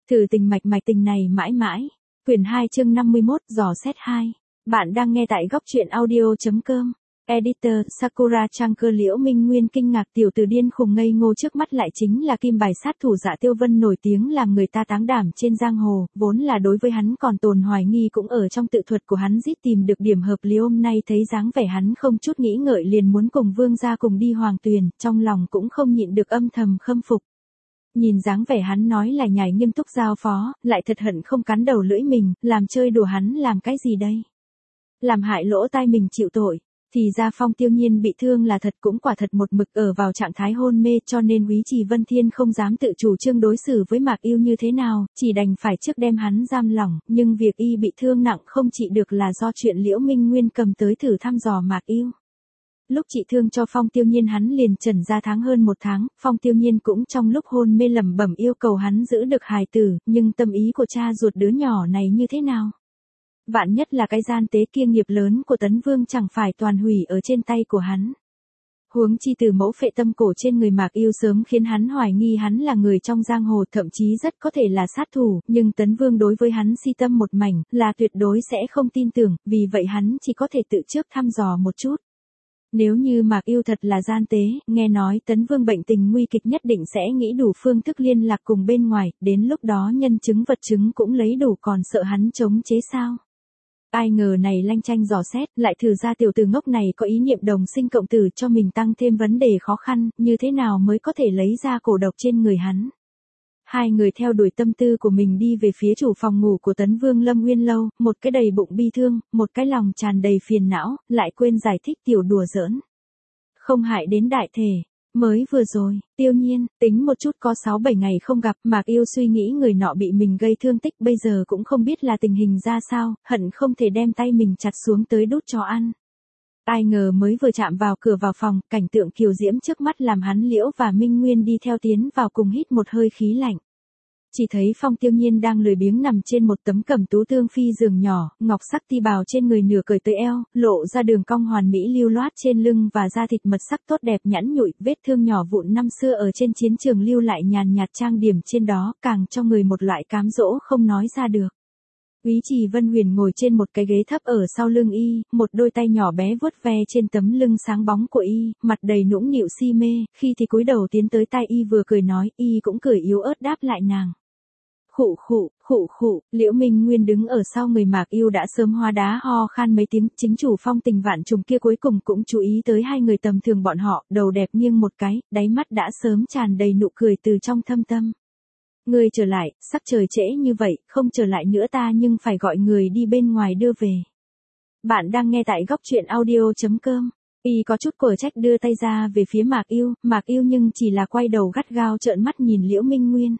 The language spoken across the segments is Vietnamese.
Thử tình mạch mạch tình này mãi mãi. Quyển 2 chương 51 dò xét 2. Bạn đang nghe tại góc truyện audio.com. Editor Sakura Trang Cơ. Liễu Minh Nguyên kinh ngạc, tiểu tử điên khùng ngây ngô trước mắt lại chính là kim bài sát thủ Dạ Tiêu Vân nổi tiếng làm người ta táng đảm trên giang hồ, vốn là đối với hắn còn tồn hoài nghi cũng ở trong tự thuật của hắn rít tìm được điểm hợp lý. Hôm nay thấy dáng vẻ hắn không chút nghĩ ngợi liền muốn cùng Vương gia cùng đi Hoàng Tuyền, trong lòng cũng không nhịn được âm thầm khâm phục. Nhìn dáng vẻ hắn nói là nhảy nghiêm túc giao phó, lại thật hận không cắn đầu lưỡi mình, làm chơi đùa hắn làm cái gì đây? Làm hại lỗ tai mình chịu tội. Thì ra Phong Tiêu Nhiên bị thương là thật, cũng quả thật một mực ở vào trạng thái hôn mê, cho nên Úy Trì Vân Thiên không dám tự chủ trương đối xử với Mạc Yêu như thế nào, chỉ đành phải trước đem hắn giam lỏng, nhưng việc y bị thương nặng không trị được là do chuyện Liễu Minh Nguyên cầm tới thử thăm dò Mạc Yêu. Lúc trị thương cho Phong Tiêu Nhiên hắn liền trần ra tháng hơn một tháng, Phong Tiêu Nhiên cũng trong lúc hôn mê lẩm bẩm yêu cầu hắn giữ được hài tử, nhưng tâm ý của cha ruột đứa nhỏ này như thế nào? Vạn nhất là cái gian tế kia nghiệp lớn của Tấn Vương chẳng phải toàn hủy ở trên tay của hắn. Huống chi từ mẫu phệ tâm cổ trên người Mạc Yêu sớm khiến hắn hoài nghi hắn là người trong giang hồ, thậm chí rất có thể là sát thủ, nhưng Tấn Vương đối với hắn si tâm một mảnh, là tuyệt đối sẽ không tin tưởng, vì vậy hắn chỉ có thể tự trước thăm dò một chút. Nếu như Mạc Yêu thật là gian tế, nghe nói Tấn Vương bệnh tình nguy kịch nhất định sẽ nghĩ đủ phương thức liên lạc cùng bên ngoài, đến lúc đó nhân chứng vật chứng cũng lấy đủ, còn sợ hắn chống chế sao? Ai ngờ này lanh chanh dò xét, lại thử ra tiểu tử ngốc này có ý niệm đồng sinh cộng tử cho mình tăng thêm vấn đề khó khăn, như thế nào mới có thể lấy ra cổ độc trên người hắn. Hai người theo đuổi tâm tư của mình đi về phía chủ phòng ngủ của Tấn Vương Lâm Uyên Lâu, một cái đầy bụng bi thương, một cái lòng tràn đầy phiền não, lại quên giải thích tiểu đùa giỡn. Không hại đến đại thể. Mới vừa rồi, Tiêu Nhiên, tính một chút có 6-7 ngày không gặp, Mạc Yêu suy nghĩ người nọ bị mình gây thương tích bây giờ cũng không biết là tình hình ra sao, hận không thể đem tay mình chặt xuống tới đút cho ăn. Ai ngờ mới vừa chạm vào cửa vào phòng, cảnh tượng kiều diễm trước mắt làm hắn Liễu và Minh Nguyên đi theo tiến vào cùng hít một hơi khí lạnh. Chỉ thấy Phong Tiêu Nhiên đang lười biếng nằm trên một tấm cẩm tú tương phi giường nhỏ, ngọc sắc ti bào trên người nửa cởi tới eo, lộ ra đường cong hoàn mỹ lưu loát trên lưng và da thịt mật sắc tốt đẹp nhẵn nhụi, vết thương nhỏ vụn năm xưa ở trên chiến trường lưu lại nhàn nhạt trang điểm trên đó, càng cho người một loại cám dỗ không nói ra được. Úy Trì Vân Huyền ngồi trên một cái ghế thấp ở sau lưng y, một đôi tay nhỏ bé vuốt ve trên tấm lưng sáng bóng của y, mặt đầy nũng nịu si mê, khi thì cúi đầu tiến tới tai y vừa cười nói, y cũng cười yếu ớt đáp lại nàng. Khụ khụ, Liễu Minh Nguyên đứng ở sau người Mạc Yêu đã sớm hóa đá ho khan mấy tiếng, chính chủ Phong Tình Vạn Trùng kia cuối cùng cũng chú ý tới hai người tầm thường bọn họ, đầu đẹp nghiêng một cái, đáy mắt đã sớm tràn đầy nụ cười từ trong thâm tâm. Ngươi trở lại, sắc trời trễ như vậy, không trở lại nữa ta nhưng phải gọi người đi bên ngoài đưa về. Bạn đang nghe tại góc truyện audio.com. Y có chút quở trách đưa tay ra về phía Mạc Yêu nhưng chỉ là quay đầu gắt gao trợn mắt nhìn Liễu Minh Nguyên.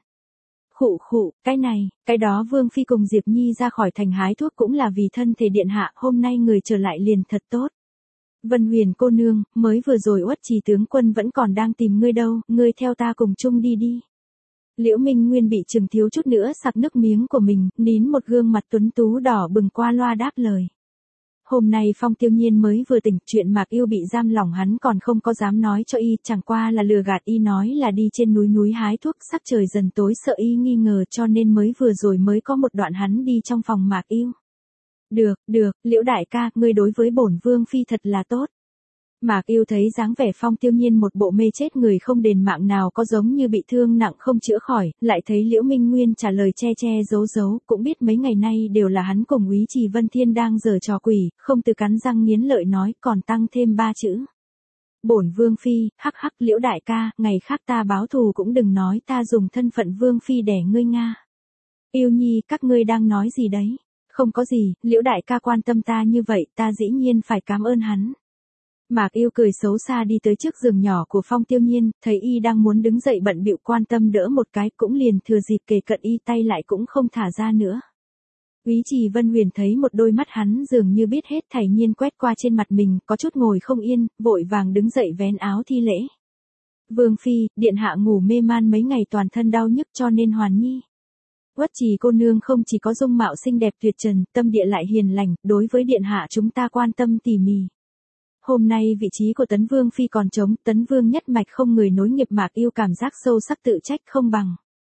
Khụ, cái này, cái đó Vương Phi cùng Diệp Nhi ra khỏi thành hái thuốc cũng là vì thân thể điện hạ, hôm nay người trở lại liền thật tốt. Vân Huyền cô nương, mới vừa rồi Uất Trì tướng quân vẫn còn đang tìm ngươi đâu, ngươi theo ta cùng chung đi đi. Liễu Minh Nguyên bị chừng thiếu chút nữa sặc nước miếng của mình, nín một gương mặt tuấn tú đỏ bừng qua loa đáp lời. Hôm nay Phong Tiêu Nhiên mới vừa tỉnh, chuyện Mạc Yêu bị giam lỏng hắn còn không có dám nói cho y, chẳng qua là lừa gạt y nói là đi trên núi hái thuốc, sắc trời dần tối sợ y nghi ngờ cho nên mới vừa rồi mới có một đoạn hắn đi trong phòng Mạc Yêu. Được, Liễu đại ca, ngươi đối với bổn Vương Phi thật là tốt. Mạc Yêu thấy dáng vẻ Phong Tiêu Nhiên một bộ mê chết người không đền mạng nào có giống như bị thương nặng không chữa khỏi, lại thấy Liễu Minh Nguyên trả lời che giấu, cũng biết mấy ngày nay đều là hắn cùng Úy Trì Vân Thiên đang giở trò quỷ, không từ cắn răng nghiến lợi nói, còn tăng thêm 3 chữ. Bổn Vương Phi, hắc Liễu đại ca, ngày khác ta báo thù cũng đừng nói ta dùng thân phận Vương Phi đẻ ngươi Nga. Yêu Nhi, các ngươi đang nói gì đấy? Không có gì, Liễu đại ca quan tâm ta như vậy, ta dĩ nhiên phải cảm ơn hắn. Mạc Yêu cười xấu xa đi tới trước giường nhỏ của Phong Tiêu Nhiên, thấy y đang muốn đứng dậy bận bịu quan tâm đỡ một cái, cũng liền thừa dịp kề cận y tay lại cũng không thả ra nữa. Úy Trì Vân Huyền thấy một đôi mắt hắn dường như biết hết thảy nhiên quét qua trên mặt mình, có chút ngồi không yên, vội vàng đứng dậy vén áo thi lễ. Vương Phi, điện hạ ngủ mê man mấy ngày toàn thân đau nhức cho nên hoàn nhi. Uất Trì cô nương không chỉ có dung mạo xinh đẹp tuyệt trần, tâm địa lại hiền lành, đối với điện hạ chúng ta quan tâm tỉ mỉ. Hôm nay vị trí của Tấn Vương Phi còn trống, Tấn Vương nhất mạch không người nối nghiệp, Mạc Yêu cảm giác sâu sắc tự trách không bằng.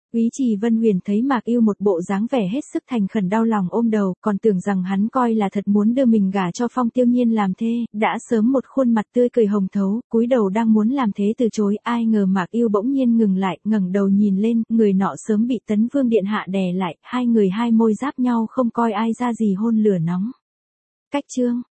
Úy Trì Vân Huyền thấy Mạc Yêu một bộ dáng vẻ hết sức thành khẩn đau lòng ôm đầu, còn tưởng rằng hắn coi là thật muốn đưa mình gả cho Phong Tiêu Nhiên làm thê, đã sớm một khuôn mặt tươi cười hồng thấu, cúi đầu đang muốn làm thế từ chối, ai ngờ Mạc Yêu bỗng nhiên ngừng lại, ngẩng đầu nhìn lên, người nọ sớm bị Tấn Vương điện hạ đè lại, hai người hai môi giáp nhau không coi ai ra gì hôn lửa nóng. Cách chương